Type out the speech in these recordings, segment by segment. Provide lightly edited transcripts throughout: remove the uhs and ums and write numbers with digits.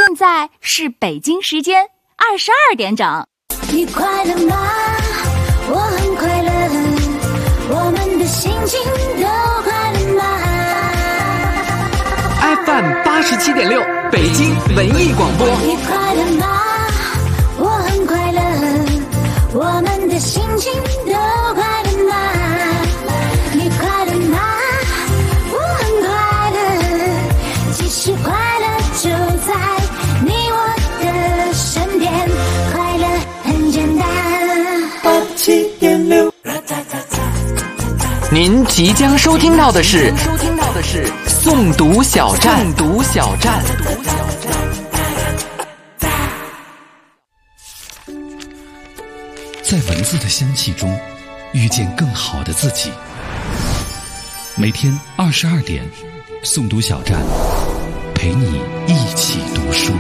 现在是北京时间22点整。 你快乐吗？我很快乐，我们的心情都快乐吗？ FM 87.6北京文艺广播。 你快乐吗？我很快乐，我们的心情都快乐吗？你快乐吗？我很快乐，其实快乐就在你我的身边，快乐很简单。87.6。 您即将收听到的是诵读小站。 在文字的香气中遇见更好的自己。每天22点，诵读小站陪你一起读书。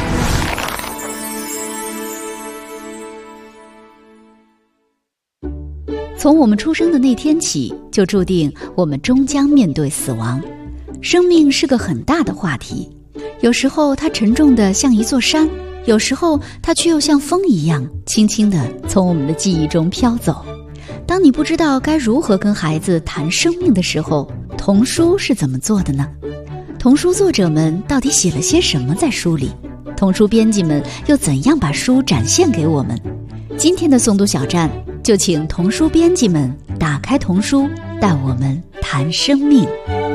从我们出生的那天起，就注定我们终将面对死亡。生命是个很大的话题，有时候它沉重的像一座山，有时候它却又像风一样轻轻地从我们的记忆中飘走。当你不知道该如何跟孩子谈生命的时候，童书是怎么做的呢？童书作者们到底写了些什么在书里？童书编辑们又怎样把书展现给我们？今天的诵读小站就请童书编辑们打开童书，带我们谈生命。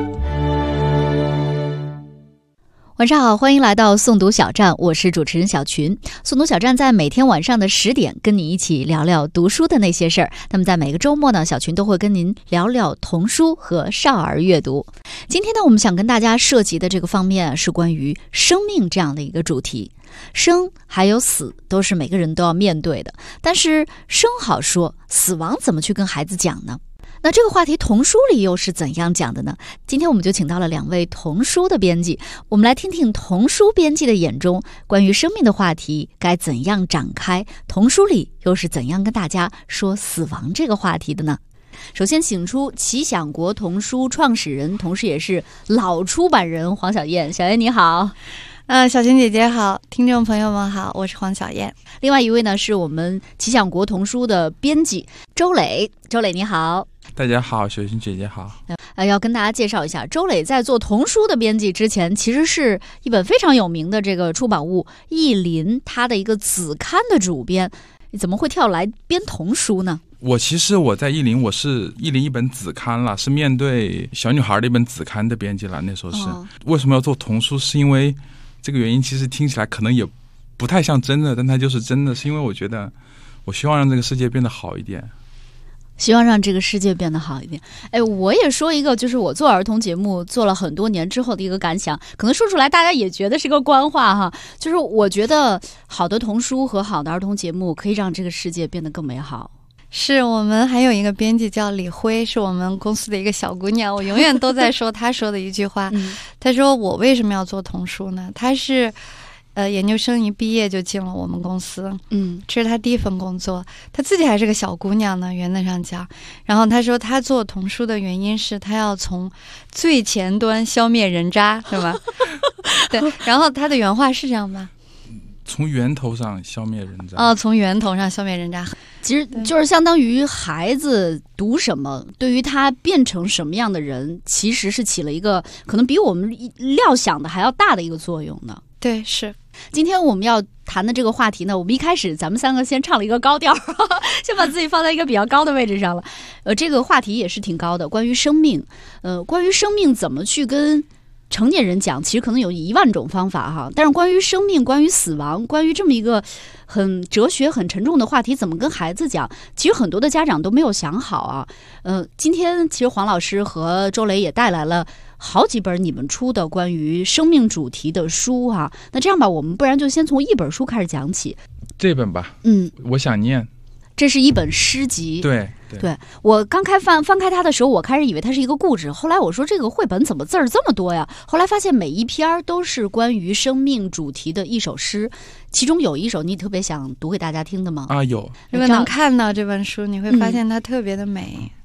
晚上好，欢迎来到诵读小站，我是主持人小群。诵读小站在每天晚上的10点跟你一起聊聊读书的那些事儿。那么在每个周末呢，小群都会跟您聊聊童书和少儿阅读。今天呢，我们想跟大家涉及的这个方面是关于生命这样的一个主题。生还有死都是每个人都要面对的，但是生好说，死亡怎么去跟孩子讲呢？那这个话题童书里又是怎样讲的呢？今天我们就请到了2位童书的编辑，我们来听听童书编辑的眼中关于生命的话题该怎样展开，童书里又是怎样跟大家说死亡这个话题的呢？首先请出奇想国童书创始人，同时也是老出版人黄小燕。小燕你好。 小群姐姐好，听众朋友们好，我是黄小燕。 另外一位呢是我们奇想国童书的编辑周磊。周磊你好。 大家好，小群姐姐好。 要跟大家介绍一下，周磊在做童书的编辑之前，其实是一本非常有名的这个出版物译林它的一个子刊的主编。你怎么会跳来编童书呢？ 其实我在译林，我是译林一本子刊了，是面对小女孩的一本子刊的编辑了。那时候是、为什么要做童书，是因为这个原因，其实听起来可能也不太像真的，但它就是真的，是因为我觉得我希望让这个世界变得好一点。 希望让这个世界变得好一点。我也说一个，就是我做儿童节目做了很多年之后的一个感想，可能说出来大家也觉得是个官话哈，就是我觉得好的童书和好的儿童节目可以让这个世界变得更美好。 是我们还有一个编辑叫李辉，是我们公司的一个小姑娘，我永远都在说她说的一句话她说我为什么要做童书呢？她是研究生一毕业就进了我们公司，这是她第一份工作，她自己还是个小姑娘呢，原则上讲。然后她说她做童书的原因是她要从最前端消灭人渣，是吧？对，然后她的原话是这样吧？ 从源头上消灭人渣。 从源头上消灭人渣。 其实就是相当于孩子读什么，对于他变成什么样的人，其实是起了一个可能比我们料想的还要大的一个作用的。 对，是。 今天我们要谈的这个话题呢，我们一开始咱们3个先唱了一个高调，先把自己放在一个比较高的位置上了。这个话题也是挺高的，关于生命。关于生命怎么去跟成年人讲，其实可能有1万种方法哈。但是关于生命，关于死亡，关于这么一个很哲学很沉重的话题，怎么跟孩子讲，其实很多的家长都没有想好啊。今天其实黄老师和周磊也带来了好几本你们出的关于生命主题的书啊。那这样吧，我们不然就先从一本书开始讲起。 这本吧，我想念。 这是一本诗集。 对， 我刚翻开它的时候，我开始以为它是一个故事，后来我说这个绘本怎么字儿这么多呀？后来发现每一篇都是关于生命主题的一首诗，其中有一首你特别想读给大家听的吗？ 有。 如果能看到这本书，你会发现它特别的美。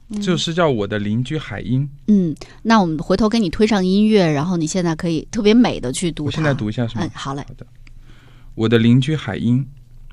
这首诗叫《我的邻居海英》。 那我们回头给你推上音乐，然后你现在可以特别美的去读它。 我现在读一下是吗？ 好嘞。 好的。我的邻居海英，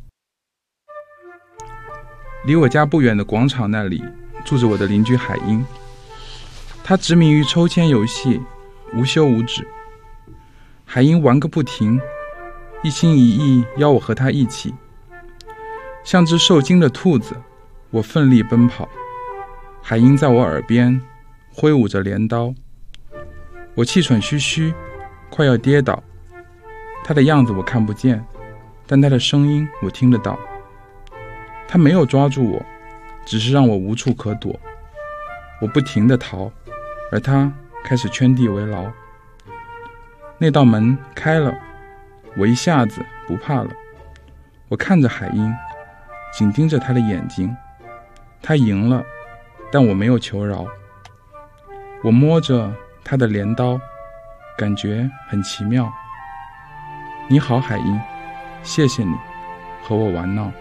离我家不远的广场那里住着我的邻居海英，他执迷于抽签游戏，无休无止。海英玩个不停，一心一意邀我和他一起。像只受惊的兔子，我奋力奔跑，海英在我耳边挥舞着镰刀。我气喘吁吁，快要跌倒。他的样子我看不见，但他的声音我听得到。他没有抓住我，只是让我无处可躲。我不停地逃，而他开始圈地为牢。那道门开了，我一下子不怕了。我看着海英，紧盯着他的眼睛。他赢了，但我没有求饶。我摸着他的镰刀，感觉很奇妙。你好，海英，谢谢你和我玩闹。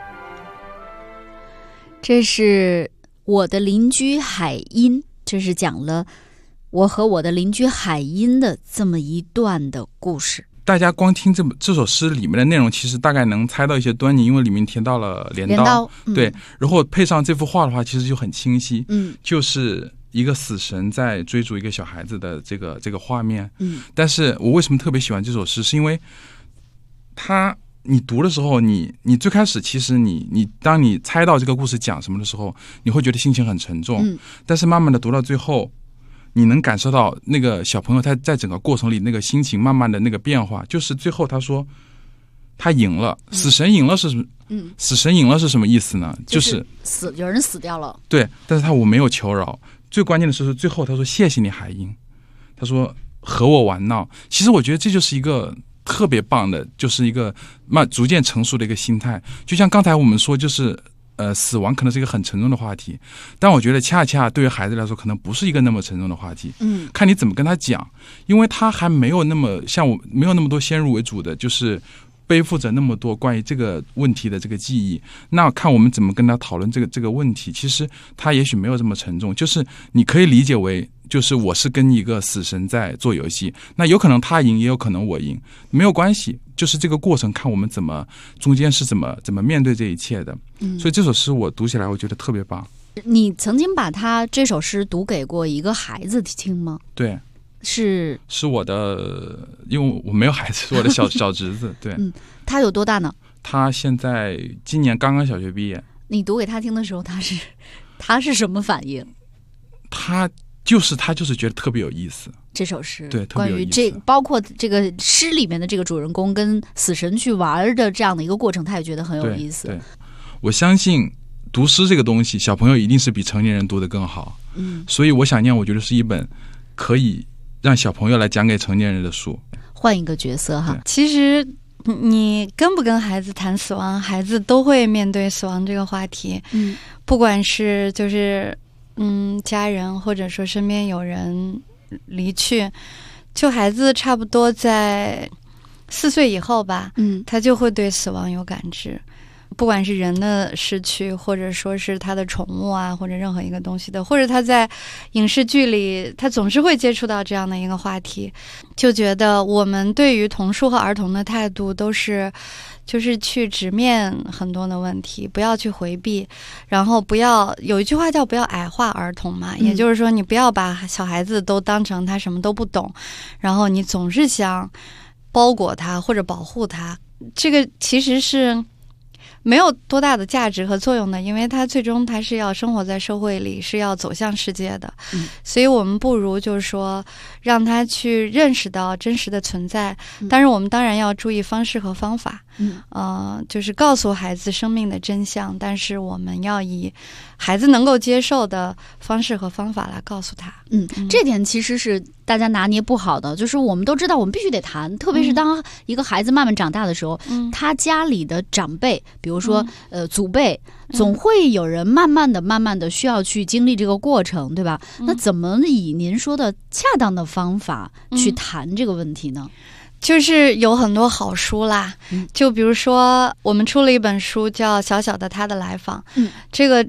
这是我的邻居海英，这是讲了我和我的邻居海英的这么一段的故事。 大家光听这首诗里面的内容，其实大概能猜到一些端倪，因为里面提到了镰刀，对，然后配上这幅画的话，其实就很清晰，就是一个死神在追逐一个小孩子的这个画面。但是我为什么特别喜欢这首诗，是因为你读的时候，你最开始其实你当你猜到这个故事讲什么的时候，你会觉得心情很沉重，但是慢慢的读到最后，你能感受到那个小朋友他在整个过程里那个心情慢慢的那个变化。就是最后他说他赢了，死神赢了是什么？死神赢了是什么意思呢？就是有人死掉了。 对，但是我没有求饶。最关键的是最后他说谢谢你海英，他说和我玩闹。其实我觉得这就是一个特别棒的，就是一个逐渐成熟的一个心态。就像刚才我们说，就是死亡可能是一个很沉重的话题，但我觉得恰恰对于孩子来说可能不是一个那么沉重的话题。看你怎么跟他讲，因为他还没有那么像我，没有那么多先入为主的，就是背负着那么多关于这个问题的这个记忆。那看我们怎么跟他讨论这个问题，其实他也许没有这么沉重，就是你可以理解为就是我是跟一个死神在做游戏，那有可能他赢也有可能我赢，没有关系，就是这个过程看我们中间是怎么面对这一切的。所以这首诗我读起来我觉得特别棒。 你曾经把他这首诗读给过一个孩子听吗？ 对， 是我的，因为我没有孩子，是我的小侄子。对， 他有多大呢？ 他现在今年刚刚小学毕业。 你读给他听的时候，他是什么反应？ 他就是觉得特别有意思。这首诗对，特别有意思。 关于包括这个诗里面的这个主人公跟死神去玩的这样的一个过程，他也觉得很有意思。 对，我相信读诗这个东西，小朋友一定是比成年人读得更好。所以我想念，我觉得是一本可以让小朋友来讲给成年人的书。 换一个角色哈， 其实你跟不跟孩子谈死亡，孩子都会面对死亡这个话题。不管是就是家人，或者说身边有人离去，就孩子差不多在4岁以后吧，他就会对死亡有感知。不管是人的失去，或者说是他的宠物啊，或者任何一个东西的，或者他在影视剧里，他总是会接触到这样的一个话题，就觉得我们对于童书和儿童的态度都是就是去直面很多的问题，不要去回避，然后不要，有一句话叫不要矮化儿童嘛，也就是说你不要把小孩子都当成他什么都不懂，然后你总是想包裹他或者保护他，这个其实是没有多大的价值和作用的，因为他最终他是要生活在社会里，是要走向世界的。所以我们不如就是说让他去认识到真实的存在，但是我们当然要注意方式和方法。就是告诉孩子生命的真相，但是我们要以孩子能够接受的方式和方法来告诉他。 这点其实是大家拿捏不好的，就是我们都知道我们必须得谈，特别是当一个孩子慢慢长大的时候，他家里的长辈，比如说祖辈，总会有人慢慢的需要去经历这个过程，对吧？那怎么以您说的恰当的方法去谈这个问题呢？ 就是有很多好书啦，就比如说我们出了一本书叫《小小的他的来访》，这个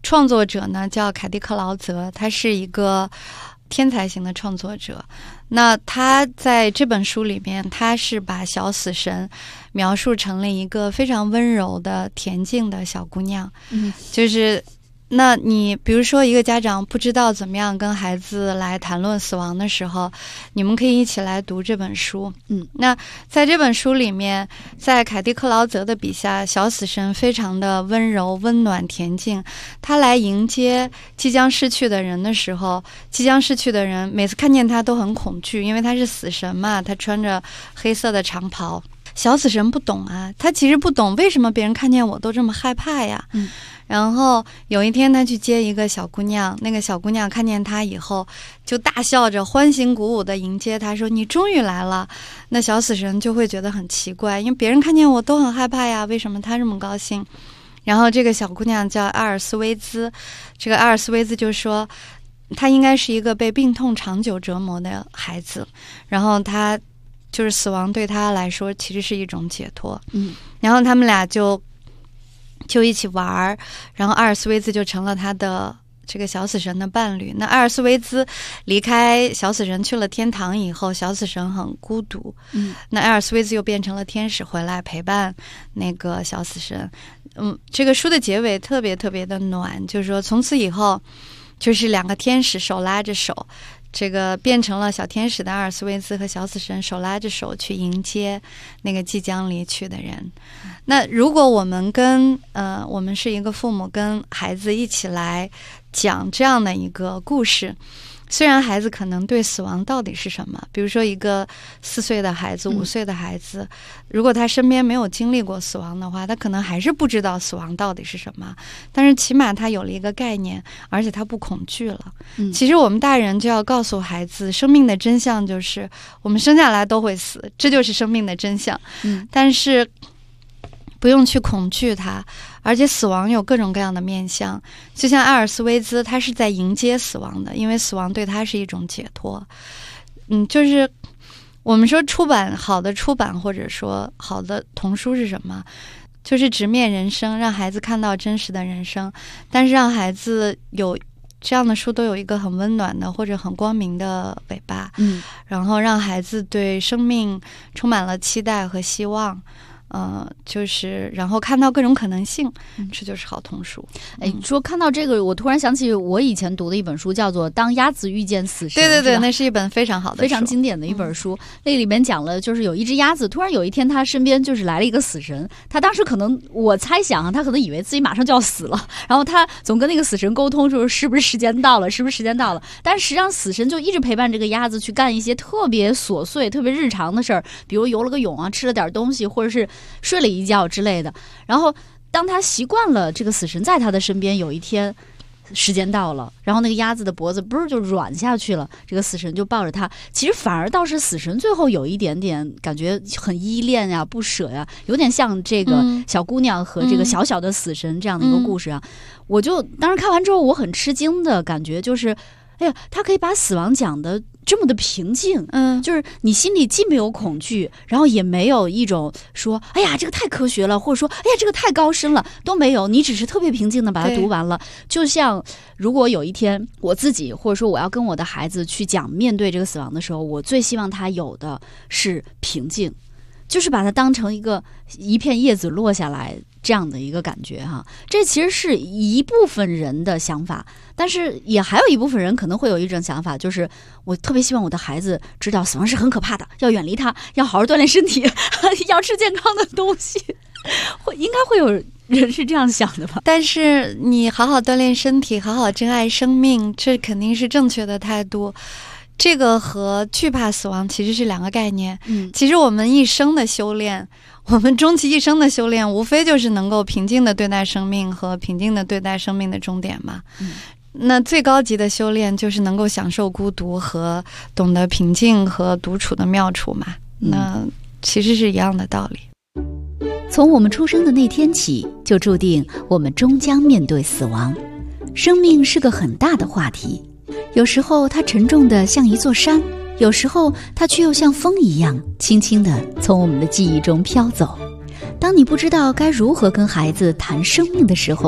创作者呢叫凯蒂克劳泽，他是一个天才型的创作者。那他在这本书里面，他是把小死神描述成了一个非常温柔的恬静的小姑娘。就是那你比如说一个家长不知道怎么样跟孩子来谈论死亡的时候，你们可以一起来读这本书。那在这本书里面，在凯蒂克劳泽的笔下，小死神非常的温柔温暖恬静，他来迎接即将逝去的人的时候，即将逝去的人每次看见他都很恐惧，因为他是死神嘛，他穿着黑色的长袍。小死神不懂啊，他其实不懂为什么别人看见我都这么害怕呀。然后有一天他去接一个小姑娘，那个小姑娘看见他以后就大笑着欢欣鼓舞地迎接他，说你终于来了。那小死神就会觉得很奇怪，因为别人看见我都很害怕呀，为什么他这么高兴？然后这个小姑娘叫阿尔斯威兹，这个阿尔斯威兹就说她应该是一个被病痛长久折磨的孩子，然后她就是死亡对她来说其实是一种解脱。然后他们俩就一起玩，然后阿尔斯威兹就成了他的这个小死神的伴侣。那阿尔斯威兹离开小死神去了天堂以后，小死神很孤独。那阿尔斯威兹又变成了天使回来陪伴那个小死神。这个书的结尾特别特别的暖，就是说从此以后就是两个天使手拉着手，这个变成了小天使的阿尔斯威兹和小死神手拉着手去迎接那个即将离去的人。那如果我们我们是一个父母跟孩子一起来讲这样的一个故事，虽然孩子可能对死亡到底是什么，比如说一个4岁的孩子、5岁的孩子，如果他身边没有经历过死亡的话，他可能还是不知道死亡到底是什么，但是起码他有了一个概念，而且他不恐惧了。其实我们大人就要告诉孩子，生命的真相就是我们生下来都会死，这就是生命的真相。但是不用去恐惧它，而且死亡有各种各样的面向。就像阿尔斯威兹，他是在迎接死亡的，因为死亡对他是一种解脱。就是我们说好的出版或者说好的童书是什么？就是直面人生，让孩子看到真实的人生，但是让孩子有这样的书都有一个很温暖的或者很光明的尾巴。然后让孩子对生命充满了期待和希望。就是然后看到各种可能性，这就是好童书。 说看到这个，我突然想起我以前读的一本书，叫做《当鸭子遇见死神》。 对，那是一本非常好的书， 非常经典的一本书。那里面讲了，就是有一只鸭子，突然有一天他身边就是来了一个死神，他当时可能我猜想他可能以为自己马上就要死了，然后他总跟那个死神沟通说是不是时间到了，但实际上死神就一直陪伴这个鸭子去干一些特别琐碎特别日常的事儿，比如游了个泳啊，吃了点东西，或者是睡了一觉之类的。然后当他习惯了这个死神在他的身边，有一天时间到了，然后那个鸭子的脖子不是就软下去了，这个死神就抱着他。其实反而倒是死神最后有一点点感觉很依恋呀、不舍呀，有点像这个小姑娘和这个小小的死神这样的一个故事啊。我就当时看完之后，我很吃惊的感觉就是，哎呀，他可以把死亡讲的这么的平静，就是你心里既没有恐惧，然后也没有一种说哎呀这个太科学了，或者说哎呀这个太高深了，都没有，你只是特别平静的把它读完了。就像如果有一天我自己或者说我要跟我的孩子去讲面对这个死亡的时候，我最希望他有的是平静，就是把它当成一片叶子落下来这样的一个感觉哈。这其实是一部分人的想法，但是也还有一部分人可能会有一种想法，就是我特别希望我的孩子知道死亡是很可怕的，要远离它，要好好锻炼身体，要吃健康的东西。应该会有人是这样想的吧？但是你好好锻炼身体，好好珍爱生命，这肯定是正确的态度。这个和惧怕死亡其实是两个概念。其实我们一生的修炼，我们终其一生的修炼，无非就是能够平静的对待生命和平静的对待生命的终点嘛。那最高级的修炼就是能够享受孤独和懂得平静和独处的妙处嘛。那其实是一样的道理。 从我们出生的那天起，就注定我们终将面对死亡。生命是个很大的话题，有时候它沉重的像一座山，有时候它却又像风一样轻轻地从我们的记忆中飘走。当你不知道该如何跟孩子谈生命的时候，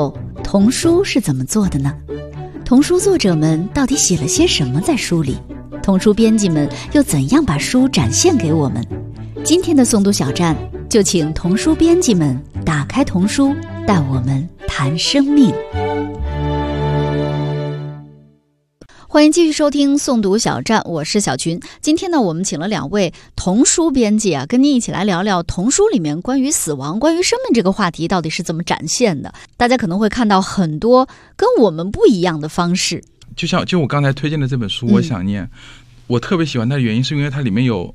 童书是怎么做的呢？童书作者们到底写了些什么在书里？童书编辑们又怎样把书展现给我们？今天的诵读小站就请童书编辑们打开童书，带我们谈生命。欢迎继续收听诵读小站，我是小群。今天呢，我们请了2位童书编辑啊，跟您一起来聊聊童书里面关于死亡、关于生命这个话题到底是怎么展现的。大家可能会看到很多跟我们不一样的方式。 就我刚才推荐的这本书《我想念》，我特别喜欢它的原因是因为它里面有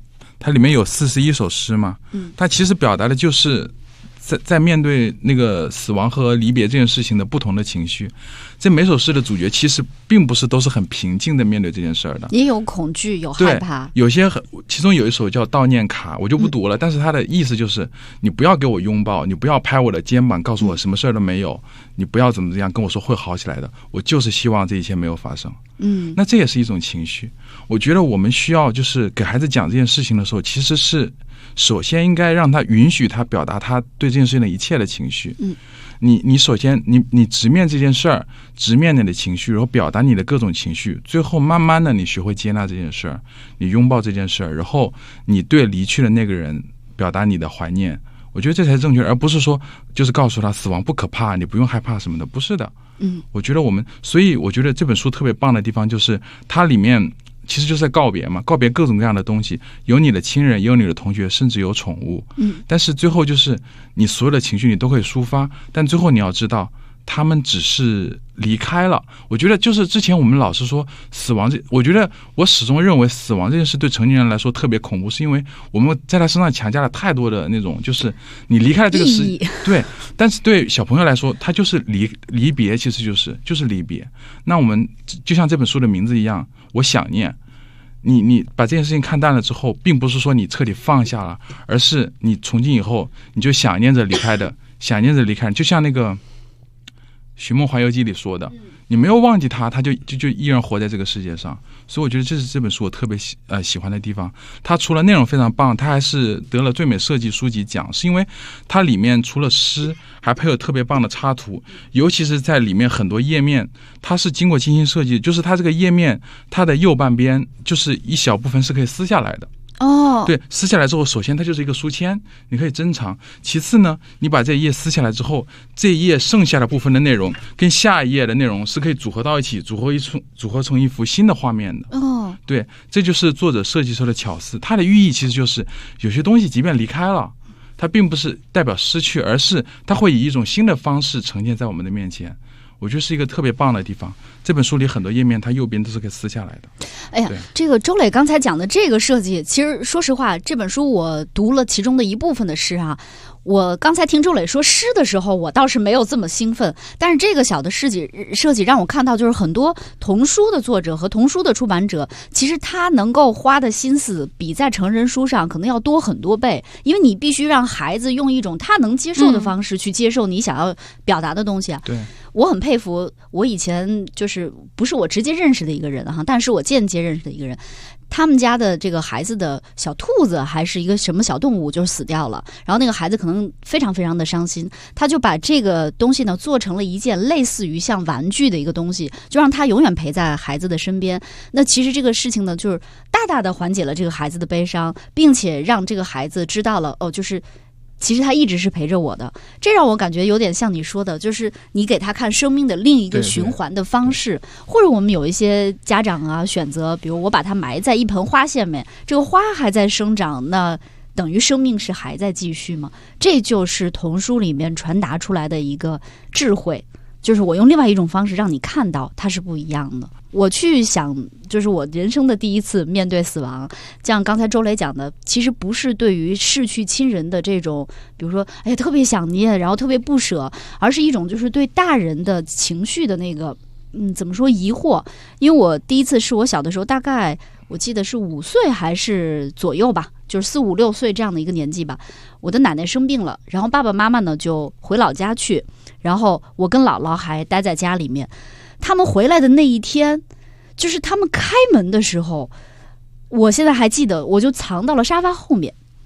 41首诗嘛，它其实表达的就是在面对那个死亡和离别这件事情的不同的情绪。这每首诗的主角其实并不是都是很平静的面对这件事儿的， 也有恐惧，有害怕。 有些其中有一首叫悼念卡，我就不读了，但是它的意思就是你不要给我拥抱，你不要拍我的肩膀告诉我什么事儿都没有，你不要怎么样跟我说会好起来的，我就是希望这一切没有发生。那这也是一种情绪。我觉得我们需要就是给孩子讲这件事情的时候，其实是首先应该让他允许他表达他对这件事情的一切的情绪。你首先你直面这件事儿，直面你的情绪，然后表达你的各种情绪，最后慢慢的你学会接纳这件事儿，你拥抱这件事儿，然后你对离去的那个人表达你的怀念。我觉得这才是正确的，而不是说就是告诉他死亡不可怕，你不用害怕什么的，不是的。我觉得所以我觉得这本书特别棒的地方就是它里面其实就是在告别嘛，告别各种各样的东西，有你的亲人，也有你的同学，甚至有宠物。但是最后就是你所有的情绪你都可以抒发，但最后你要知道他们只是离开了。我觉得就是之前我们老是说死亡我觉得我始终认为死亡这件事对成年人来说特别恐怖，是因为我们在他身上强加了太多的那种就是你离开了这个世界，对，但是对小朋友来说他就是离别，其实就是离别。那我们就像这本书的名字一样，我想念你把这件事情看淡了之后，并不是说你彻底放下了，而是你从今以后你就想念着离开的，想念着离开，就像那个《寻梦环游记》里说的，你没有忘记他就依然活在这个世界上。所以我觉得这是这本书我特别喜欢的地方。它除了内容非常棒，它还是得了最美设计书籍奖，是因为它里面除了诗还配有特别棒的插图，尤其是在里面很多页面它是经过精心设计，就是它这个页面它的右半边就是一小部分是可以撕下来的。对，撕下来之后，首先它就是一个书签，你可以珍藏。其次呢，你把这一页撕下来之后，这一页剩下的部分的内容跟下一页的内容是可以组合到一起，组合成一幅新的画面的。对，这就是作者设计时候的巧思。它的寓意其实就是有些东西即便离开了，它并不是代表失去，而是它会以一种新的方式呈现在我们的面前。我觉得是一个特别棒的地方。这本书里很多页面它右边都是可以撕下来的。 哎呀，这个周磊刚才讲的这个设计，其实说实话，这本书我读了其中的一部分的诗啊。我刚才听周磊说诗的时候，我倒是没有这么兴奋，但是这个小的设计让我看到，就是很多童书的作者和童书的出版者，其实他能够花的心思比在成人书上可能要多很多倍，因为你必须让孩子用一种他能接受的方式去接受你想要表达的东西啊。 对， 我很佩服我以前就是不是我直接认识的一个人哈，但是我间接认识的一个人。他们家的这个孩子的小兔子还是一个什么小动物就死掉了，然后那个孩子可能非常非常的伤心，他就把这个东西呢做成了一件类似于像玩具的一个东西，就让他永远陪在孩子的身边。那其实这个事情呢，就是大大的缓解了这个孩子的悲伤，并且让这个孩子知道了就是其实他一直是陪着我的。这让我感觉有点像你说的，就是你给他看生命的另一个循环的方式。或者我们有一些家长啊选择，比如我把它埋在一盆花下面，这个花还在生长，那等于生命是还在继续吗？这就是童书里面传达出来的一个智慧，就是我用另外一种方式让你看到它是不一样的。我去想，就是我人生的第一次面对死亡，像刚才周磊讲的，其实不是对于逝去亲人的这种，比如说哎呀特别想念，然后特别不舍，而是一种就是对大人的情绪的那个怎么说疑惑。因为我第一次是我小的时候，大概我记得是5岁还是左右吧，就是4、5、6岁这样的一个年纪吧。我的奶奶生病了，然后爸爸妈妈呢就回老家去，然后我跟姥姥还待在家里面。他们回来的那一天，就是他们开门的时候，我现在还记得，我就藏到了沙发后面。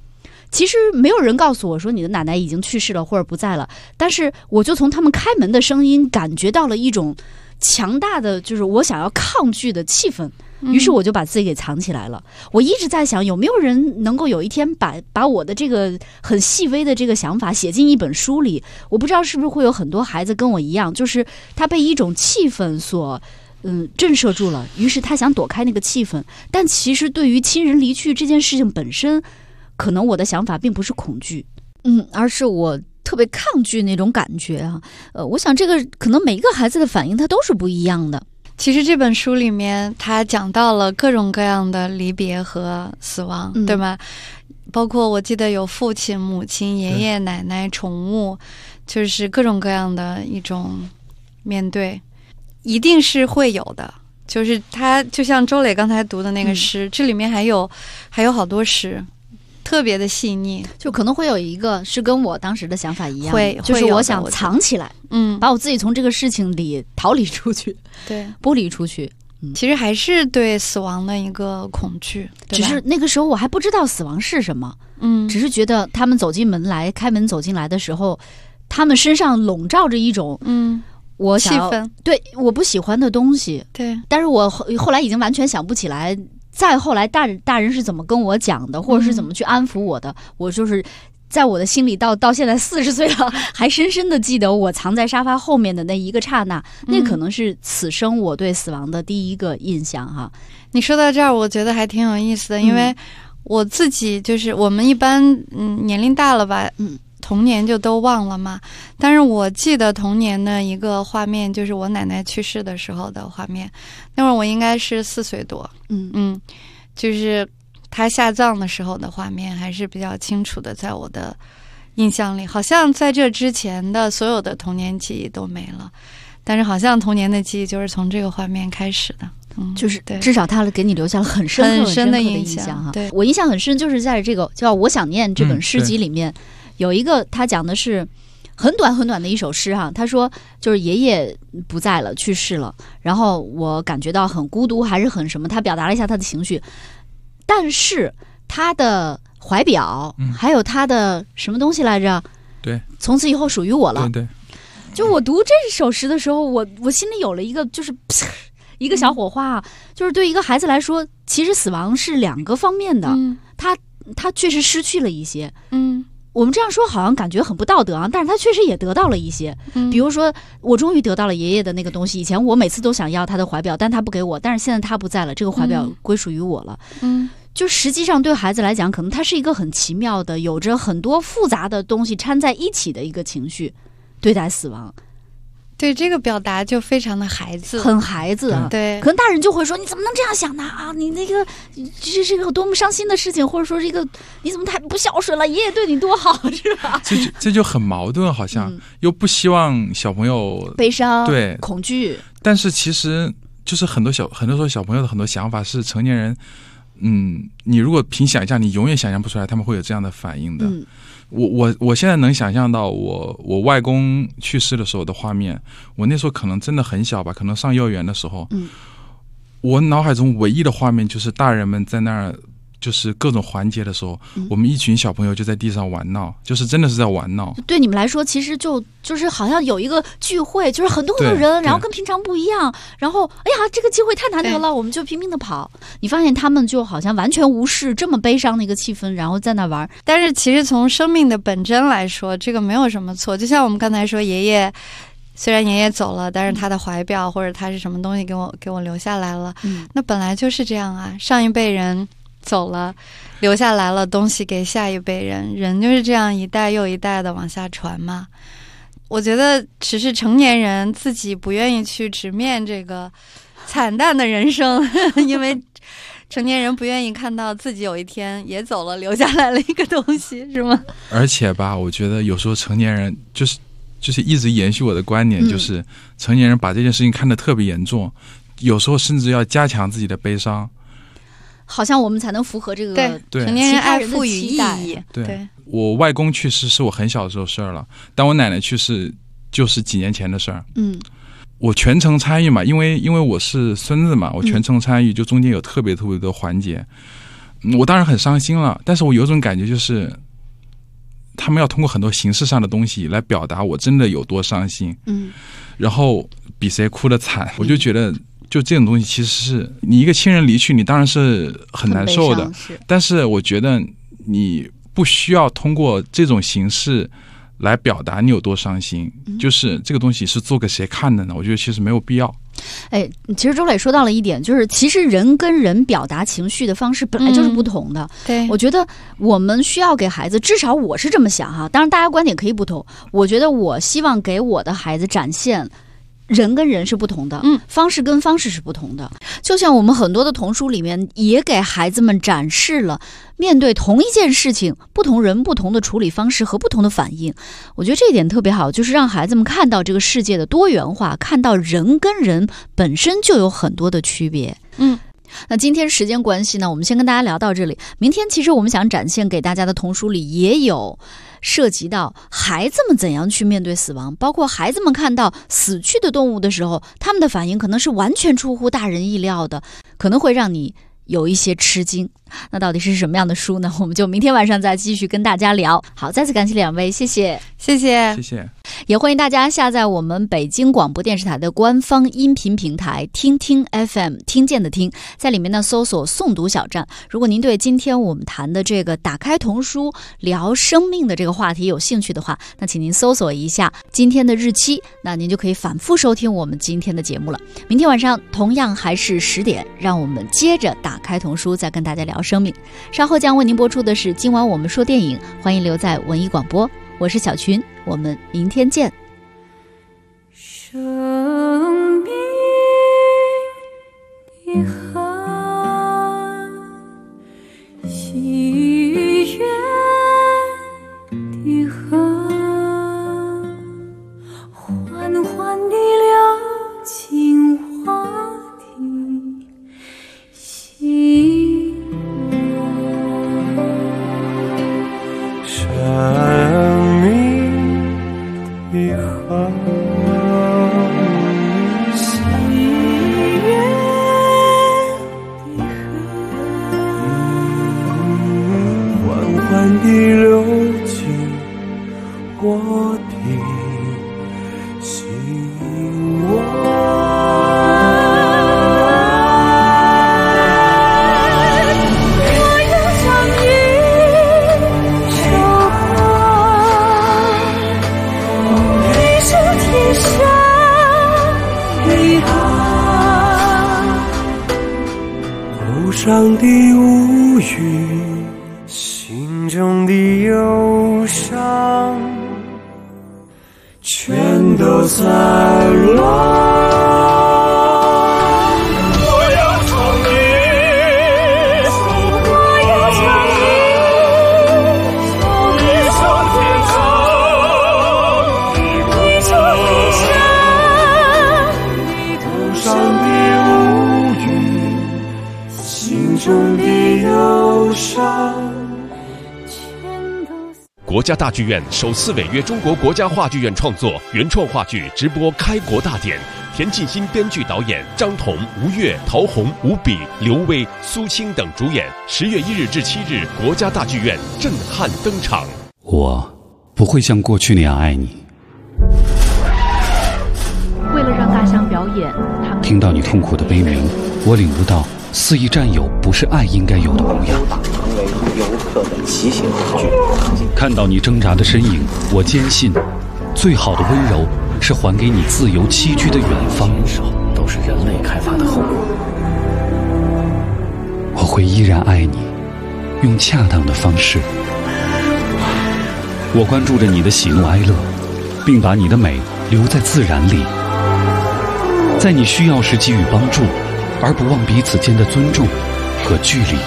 其实没有人告诉我说你的奶奶已经去世了或者不在了，但是我就从他们开门的声音感觉到了一种强大的就是我想要抗拒的气氛，于是我就把自己给藏起来了。我一直在想有没有人能够有一天把我的这个很细微的这个想法写进一本书里。我不知道是不是会有很多孩子跟我一样，就是他被一种气氛所震慑住了，于是他想躲开那个气氛。但其实对于亲人离去这件事情本身，可能我的想法并不是恐惧，而是我特别抗拒那种感觉啊。我想这个可能每一个孩子的反应他都是不一样的。 其实这本书里面他讲到了各种各样的离别和死亡，对吗？包括我记得有父亲、母亲、爷爷奶奶、宠物，就是各种各样的一种面对，一定是会有的。就是他就像周磊刚才读的那个诗，这里面还有好多诗特别的细腻， 就可能会有一个是跟我当时的想法一样， 就是我想藏起来，把我自己从这个事情里逃离出去， 对， 剥离出去。 其实还是对死亡的一个恐惧， 只是那个时候我还不知道死亡是什么，只是觉得他们走进门来，开门走进来的时候，他们身上笼罩着一种我想要气氛， 对我不喜欢的东西， 对， 但是我后来已经完全想不起来。再后来大人是怎么跟我讲的，或者是怎么去安抚我的，我就是在我的心里到现在40岁了，还深深的记得我藏在沙发后面的那一个刹那，那可能是此生我对死亡的第一个印象哈。 你说到这儿，我觉得还挺有意思的，因为我自己就是我们一般年龄大了吧，童年就都忘了嘛。但是我记得童年的一个画面，就是我奶奶去世的时候的画面。那会儿我应该是4岁多，就是她下葬的时候的画面还是比较清楚的，在我的印象里，好像在这之前的所有的童年记忆都没了，但是好像童年的记忆就是从这个画面开始的。 就是至少他给你留下了很深的印象哈。 对， 我印象很深，就是在这个叫《我想念》这本诗集里面，有一个他讲的是很短很短的一首诗哈。他说就是爷爷不在了，去世了，然后我感觉到很孤独，还是很什么，他表达了一下他的情绪，但是他的怀表还有他的什么东西来着？ 对， 从此以后属于我了。 对， 就我读这首诗的时候，我心里有了一个就是一个小火花，就是对一个孩子来说，其实死亡是2个方面的，他确实失去了一些，我们这样说好像感觉很不道德啊，但是他确实也得到了一些，比如说我终于得到了爷爷的那个东西，以前我每次都想要他的怀表，但他不给我，但是现在他不在了，这个怀表归属于我了，就实际上对孩子来讲，可能它是一个很奇妙的，有着很多复杂的东西掺在一起的一个情绪，对待死亡。 对，这个表达就非常的孩子， 很孩子啊。 对， 可能大人就会说你怎么能这样想呢？啊，你那个这是一个多么伤心的事情，或者说是一个你怎么太不孝顺了？爷爷对你多好，是吧？ 这就很矛盾，好像又不希望小朋友悲伤、 对恐惧，但是其实就是很多时候小朋友的很多想法是成年人，你如果凭想象，你永远想象不出来他们会有这样的反应的。我现在能想象到我外公去世的时候的画面，我那时候可能真的很小吧，可能上幼儿园的时候，我脑海中唯一的画面就是大人们在那儿就是各种环节的时候，我们一群小朋友就在地上玩闹，就是真的是在玩闹。 对你们来说，其实就是好像有一个聚会，就是很多人，然后跟平常不一样，然后哎呀，这个机会太难得了，我们就拼命的跑。你发现他们就好像完全无视这么悲伤的一个气氛，然后在那玩。 但是其实从生命的本真来说，这个没有什么错。就像我们刚才说，虽然爷爷走了，但是他的怀表或者他是什么东西给我留下来了，那本来就是这样啊。上一辈人走了，留下来了东西给下一辈人，人就是这样一代又一代的往下传嘛。我觉得只是成年人自己不愿意去直面这个惨淡的人生，因为成年人不愿意看到自己有一天也走了，留下来了一个东西，是吗？ 而且吧，我觉得有时候成年人就是一直延续我的观点，就是成年人把这件事情看得特别严重，有时候甚至要加强自己的悲伤， 好像我们才能符合这个对成年人爱赋予意义。 对，我外公去世是我很小的时候事儿了，但我奶奶去世就是几年前的事儿。我全程参与嘛，因为我是孙子嘛，我全程参与，就中间有特别多环节。我当然很伤心了，但是我有种感觉就是他们要通过很多形式上的东西来表达我真的有多伤心，然后比谁哭得惨。我就觉得就这种东西其实是你一个亲人离去，你当然是很难受的，但是我觉得你不需要通过这种形式来表达你有多伤心，就是这个东西是做给谁看的呢？我觉得其实没有必要。 其实周磊说到了一点，就是其实人跟人表达情绪的方式本来就是不同的。 对， 我觉得我们需要给孩子，至少我是这么想哈，当然大家观点可以不同。我觉得我希望给我的孩子展现人跟人是不同的，方式跟方式是不同的。就像我们很多的童书里面也给孩子们展示了面对同一件事情，不同人不同的处理方式和不同的反应。我觉得这一点特别好，就是让孩子们看到这个世界的多元化，看到人跟人本身就有很多的区别。那今天时间关系呢，我们先跟大家聊到这里。明天其实我们想展现给大家的童书里也有涉及到孩子们怎样去面对死亡，包括孩子们看到死去的动物的时候，他们的反应可能是完全出乎大人意料的，可能会让你有一些吃惊。那到底是什么样的书呢？我们就明天晚上再继续跟大家聊。好，再次感谢两位，谢谢。也欢迎大家下载我们北京广播电视台的官方音频平台听听 FM， 听见的听，在里面呢搜索诵读小站。如果您对今天我们谈的这个打开童书聊生命的这个话题有兴趣的话，那请您搜索一下今天的日期，那您就可以反复收听我们今天的节目了。明天晚上同样还是10点，让我们接着打开童书，再跟大家聊生命。稍后将为您播出的是今晚我们说电影，欢迎留在文艺广播。我是小群，我们明天见。 生命的河，喜悦的河，缓缓地流进我的心窝。生命的河，喜悦的河，缓缓地流进我的心窝。头上的乌云，心中的忧伤，全都散落。 国家大剧院首次违约中国国家话剧院创作原创话剧直播开国大典，田沁鑫编剧导演，张彤、吴越、陶虹、吴比、刘威、苏青等主演。10月1日至7日，国家大剧院震撼登场。 我不会像过去那样爱你。 为了让大象表演，他们听到你痛苦的悲鸣，我领悟到肆意占有不是爱应该有的模样。 成为游客的骑行工具。 看到你挣扎的身影，我坚信，最好的温柔是还给你自由栖居的远方。 都是人类开发的后果。 我会依然爱你，用恰当的方式。我关注着你的喜怒哀乐，并把你的美留在自然里，在你需要时给予帮助，而不忘彼此间的尊重和距离。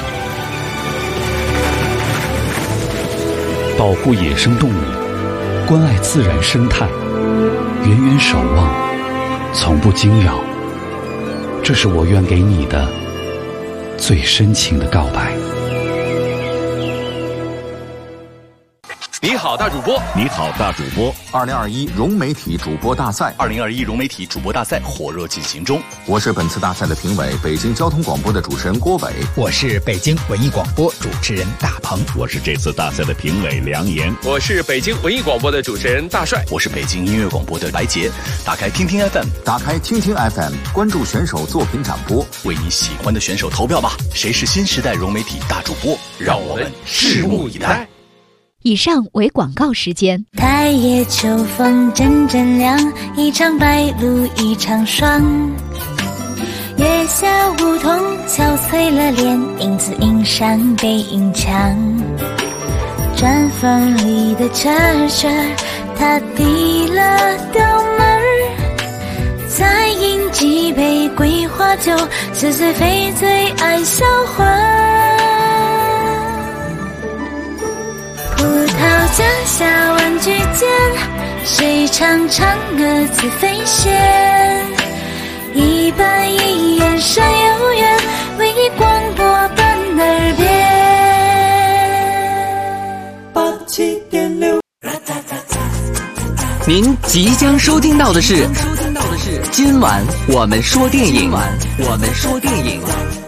保护野生动物，关爱自然生态，远远守望，从不惊扰。这是我愿给你的最深情的告白。 别你好，大主播。 你好，大主播。 2021融媒体主播大赛 ，2021融媒体主播大赛火热进行中。 我是本次大赛的评委，北京交通广播的主持人郭伟。 我是北京文艺广播主持人大鹏。 我是这次大赛的评委梁岩。 我是北京文艺广播的主持人大帅。 我是北京音乐广播的白洁。打开听听 FM， 打开听听 FM， 关注选手作品展播， 为你喜欢的选手投票吧。谁是新时代融媒体大主播？让我们拭目以待。 以上为广告时间。 太夜秋风阵阵凉，一场白露一场霜。月下梧桐敲碎了脸，影子映上背影墙。砖缝里的车车，他递了刀门，再饮几杯桂花酒，似是非最爱销魂。葡萄架下玩具间，谁唱唱歌自飞仙？一板一眼闪悠远，为你广播伴耳边。87.6。 您即将收听到的是今晚我们说电影。